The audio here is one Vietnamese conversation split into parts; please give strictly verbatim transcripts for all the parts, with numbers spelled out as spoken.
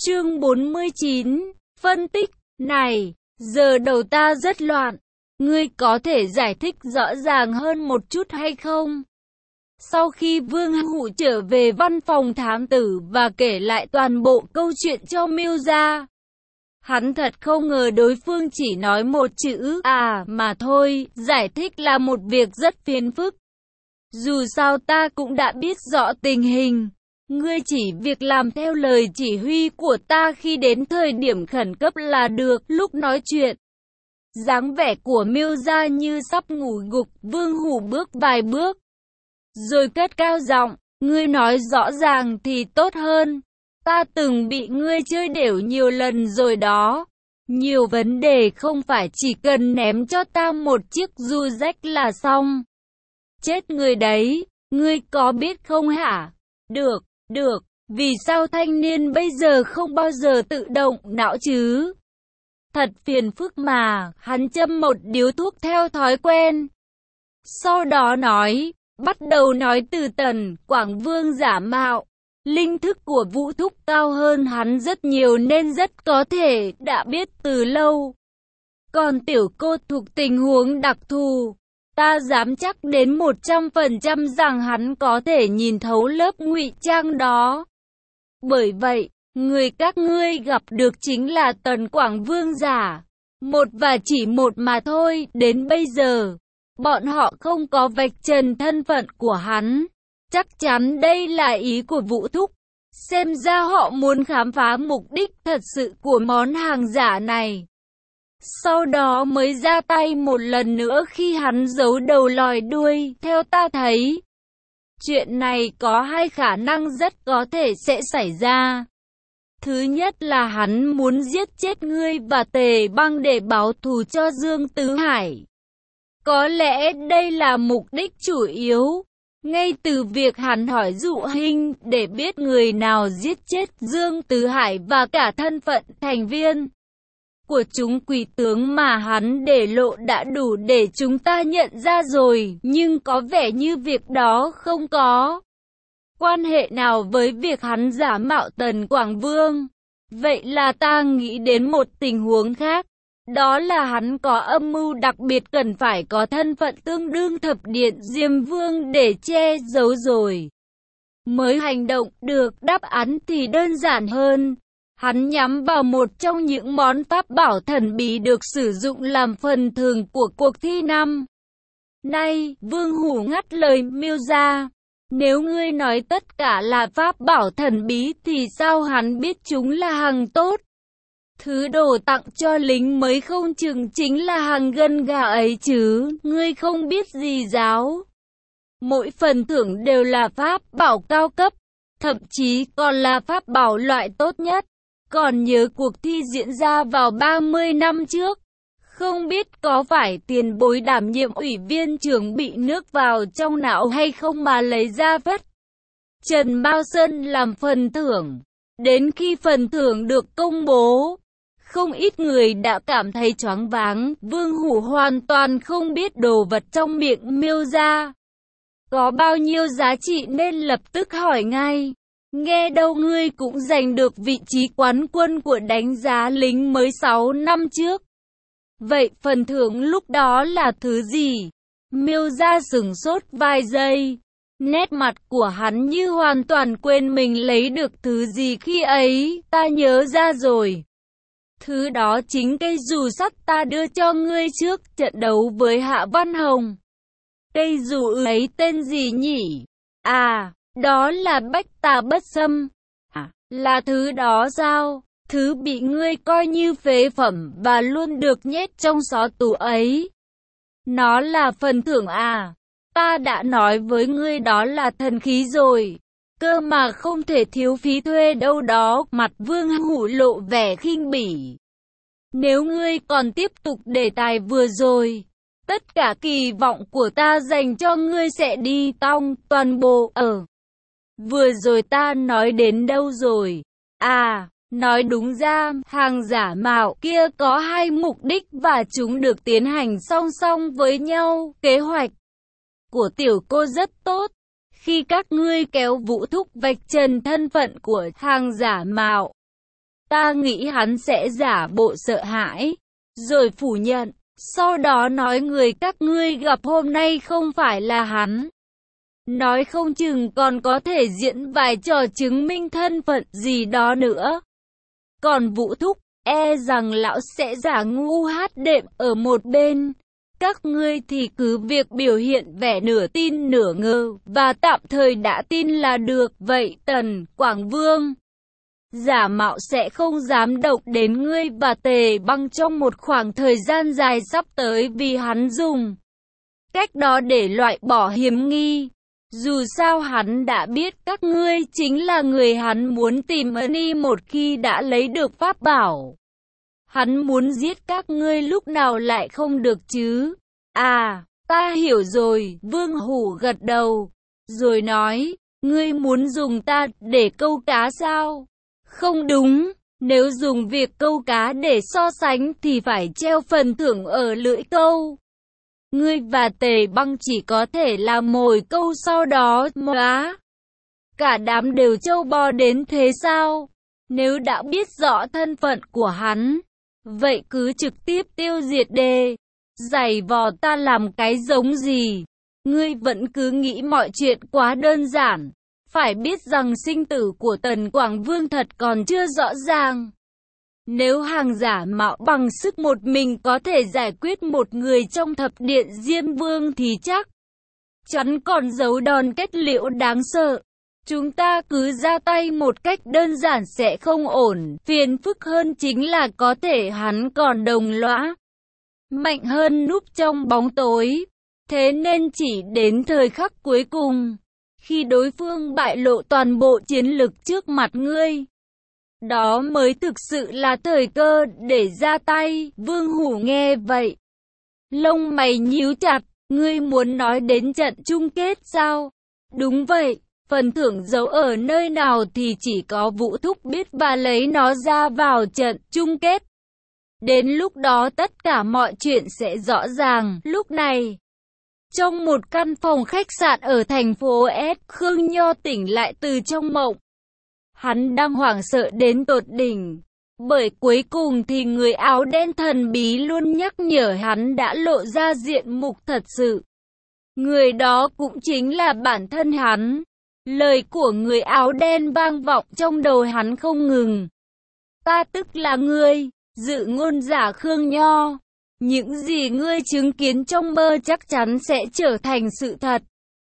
Chương bốn mươi chín. Phân tích. Này, giờ đầu ta rất loạn. Ngươi có thể giải thích rõ ràng hơn một chút hay không? Sau khi Vương Hủ trở về văn phòng thám tử và kể lại toàn bộ câu chuyện cho Miêu gia, hắn thật không ngờ đối phương chỉ nói một chữ à mà thôi. Giải thích là một việc rất phiền phức. Dù sao ta cũng đã biết rõ tình hình. Ngươi chỉ việc làm theo lời chỉ huy của ta khi đến thời điểm khẩn cấp là được. Lúc nói chuyện, dáng vẻ của Miêu gia như sắp ngủ gục. Vương Hủ bước vài bước, rồi cất cao giọng, ngươi nói rõ ràng thì tốt hơn. Ta từng bị ngươi chơi đểu nhiều lần rồi đó. Nhiều vấn đề không phải chỉ cần ném cho ta một chiếc du rách là xong. Chết người đấy, ngươi có biết không hả? Được, được, vì sao thanh niên bây giờ không bao giờ tự động não chứ? Thật phiền phức mà. Hắn châm một điếu thuốc theo thói quen. Sau đó nói, bắt đầu nói từ Tần Quảng Vương giả mạo. Linh thức của Vũ Thúc cao hơn hắn rất nhiều nên rất có thể đã biết từ lâu. Còn tiểu cô thuộc tình huống đặc thù, ta dám chắc đến một trăm phần trăm rằng hắn có thể nhìn thấu lớp ngụy trang đó. Bởi vậy, người các ngươi gặp được chính là Tần Quảng Vương giả. Một và chỉ một mà thôi. Đến bây giờ, bọn họ không có vạch trần thân phận của hắn. Chắc chắn đây là ý của Vũ Thúc. Xem ra họ muốn khám phá mục đích thật sự của món hàng giả này. Sau đó mới ra tay một lần nữa khi hắn giấu đầu lòi đuôi. Theo ta thấy, chuyện này có hai khả năng rất có thể sẽ xảy ra. Thứ nhất là hắn muốn giết chết ngươi và Tề Băng để báo thù cho Dương Tứ Hải. Có lẽ đây là mục đích chủ yếu. Ngay từ việc hắn hỏi Dụ Hinh để biết người nào giết chết Dương Tứ Hải và cả thân phận thành viên của chúng quỷ tướng mà hắn để lộ đã đủ để chúng ta nhận ra rồi. Nhưng có vẻ như việc đó không có quan hệ nào với việc hắn giả mạo Tần Quảng Vương. Vậy là ta nghĩ đến một tình huống khác. Đó là hắn có âm mưu đặc biệt cần phải có thân phận tương đương thập điện Diêm Vương để che giấu rồi mới hành động được. Đáp án thì đơn giản hơn. Hắn nhắm vào một trong những món pháp bảo thần bí được sử dụng làm phần thưởng của cuộc thi năm nay. Vương Hủ ngắt lời Miêu gia. Nếu ngươi nói tất cả là pháp bảo thần bí thì sao hắn biết chúng là hàng tốt? Thứ đồ tặng cho lính mới không chừng chính là hàng gân gà ấy chứ. Ngươi không biết gì giáo. Mỗi phần thưởng đều là pháp bảo cao cấp, thậm chí còn là pháp bảo loại tốt nhất. Còn nhớ cuộc thi diễn ra vào ba mươi năm trước. Không biết có phải tiền bối đảm nhiệm ủy viên trưởng bị nước vào trong não hay không mà lấy ra vất Trần Mao Sơn làm phần thưởng. Đến khi phần thưởng được công bố, không ít người đã cảm thấy choáng váng. Vương Hủ hoàn toàn không biết đồ vật trong miệng Miêu gia có bao nhiêu giá trị nên lập tức hỏi ngay. Nghe đâu ngươi cũng giành được vị trí quán quân của đánh giá lính mới sáu năm trước. Vậy phần thưởng lúc đó là thứ gì? Miêu gia sửng sốt vài giây. Nét mặt của hắn như hoàn toàn quên mình lấy được thứ gì khi ấy. Ta nhớ ra rồi. Thứ đó chính cây dù sắt ta đưa cho ngươi trước trận đấu với Hạ Văn Hồng. Cây dù ấy tên gì nhỉ? À, đó là Bách Tà Bất Xâm. À, là thứ đó sao? Thứ bị ngươi coi như phế phẩm và luôn được nhét trong xó tủ ấy. Nó là phần thưởng à? Ta đã nói với ngươi đó là thần khí rồi. Cơ mà không thể thiếu phí thuê đâu đó. Mặt Vương Hủ lộ vẻ khinh bỉ. Nếu ngươi còn tiếp tục đề tài vừa rồi, tất cả kỳ vọng của ta dành cho ngươi sẽ đi tong toàn bộ. Ở vừa rồi ta nói đến đâu rồi? À, nói đúng ra, hàng giả mạo kia có hai mục đích và chúng được tiến hành song song với nhau. Kế hoạch của tiểu cô rất tốt. Khi các ngươi kéo Vũ Thúc vạch trần thân phận của hàng giả mạo, Ta nghĩ hắn sẽ giả bộ sợ hãi, rồi phủ nhận, sau đó nói người các ngươi gặp hôm nay không phải là hắn. Nói không chừng còn có thể diễn vài trò chứng minh thân phận gì đó nữa. Còn Vũ Thúc, e rằng lão sẽ giả ngu hát đệm ở một bên. Các ngươi thì cứ việc biểu hiện vẻ nửa tin nửa ngờ, và tạm thời đã tin là được. Vậy Tần Quảng Vương giả mạo sẽ không dám động đến ngươi và Tề Băng trong một khoảng thời gian dài sắp tới, vì hắn dùng cách đó để loại bỏ hiểm nghi. Dù sao hắn đã biết các ngươi chính là người hắn muốn tìm đi một khi đã lấy được pháp bảo. Hắn muốn giết các ngươi lúc nào lại không được chứ? À, ta hiểu rồi, Vương Hủ gật đầu, rồi nói, ngươi muốn dùng ta để câu cá sao? Không đúng, nếu dùng việc câu cá để so sánh thì phải treo phần thưởng ở lưỡi câu. Ngươi và Tề Băng chỉ có thể là mồi câu, sau đó móa. Cả đám đều trâu bò đến thế sao? Nếu đã biết rõ thân phận của hắn, vậy cứ trực tiếp tiêu diệt đề. Giày vò ta làm cái giống gì? Ngươi vẫn cứ nghĩ mọi chuyện quá đơn giản. Phải biết rằng sinh tử của Tần Quảng Vương thật còn chưa rõ ràng. Nếu hàng giả mạo bằng sức một mình có thể giải quyết một người trong thập điện Diêm Vương thì chắc chắn còn giấu đòn kết liễu đáng sợ. Chúng ta cứ ra tay một cách đơn giản sẽ không ổn. Phiền phức hơn chính là có thể hắn còn đồng lõa, mạnh hơn núp trong bóng tối. Thế nên chỉ đến thời khắc cuối cùng, khi đối phương bại lộ toàn bộ chiến lực trước mặt ngươi, đó mới thực sự là thời cơ để ra tay. Vương Hủ nghe vậy, lông mày nhíu chặt, ngươi muốn nói đến trận chung kết sao? Đúng vậy, phần thưởng giấu ở nơi nào thì chỉ có Vũ Thúc biết và lấy nó ra vào trận chung kết. Đến lúc đó tất cả mọi chuyện sẽ rõ ràng. Lúc này, trong một căn phòng khách sạn ở thành phố S, Khương Nho tỉnh lại từ trong mộng. Hắn đang hoảng sợ đến tột đỉnh, bởi cuối cùng thì người áo đen thần bí luôn nhắc nhở hắn đã lộ ra diện mục thật sự. Người đó cũng chính là bản thân hắn. Lời của người áo đen vang vọng trong đầu hắn không ngừng. Ta tức là ngươi, dự ngôn giả Khương Nho. Những gì ngươi chứng kiến trong mơ chắc chắn sẽ trở thành sự thật.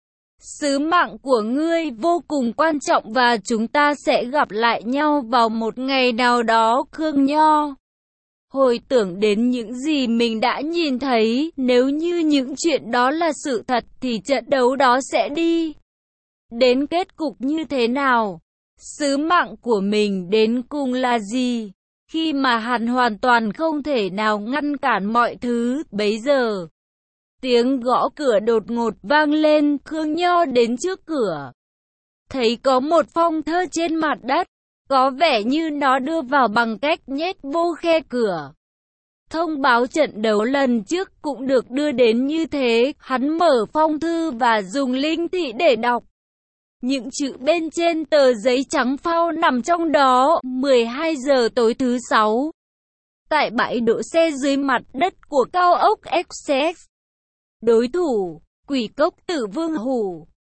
Sứ mạng của ngươi vô cùng quan trọng và chúng ta sẽ gặp lại nhau vào một ngày nào đó. Khương Nho hồi tưởng đến những gì mình đã nhìn thấy, nếu như những chuyện đó là sự thật thì trận đấu đó sẽ đi đến kết cục như thế nào? Sứ mạng của mình đến cùng là gì? Khi mà hắn hoàn toàn không thể nào ngăn cản mọi thứ, bấy giờ tiếng gõ cửa đột ngột vang lên. Khương Nho đến trước cửa, thấy có một phong thơ trên mặt đất, có vẻ như nó đưa vào bằng cách nhét vô khe cửa. Thông báo trận đấu lần trước cũng được đưa đến như thế. Hắn mở phong thư và dùng linh thị để đọc. Những chữ bên trên tờ giấy trắng phao nằm trong đó. mười hai giờ tối thứ sáu, tại bãi đỗ xe dưới mặt đất của cao ốc Essex, đối thủ, Quỷ Cốc Tử Vương Hủ,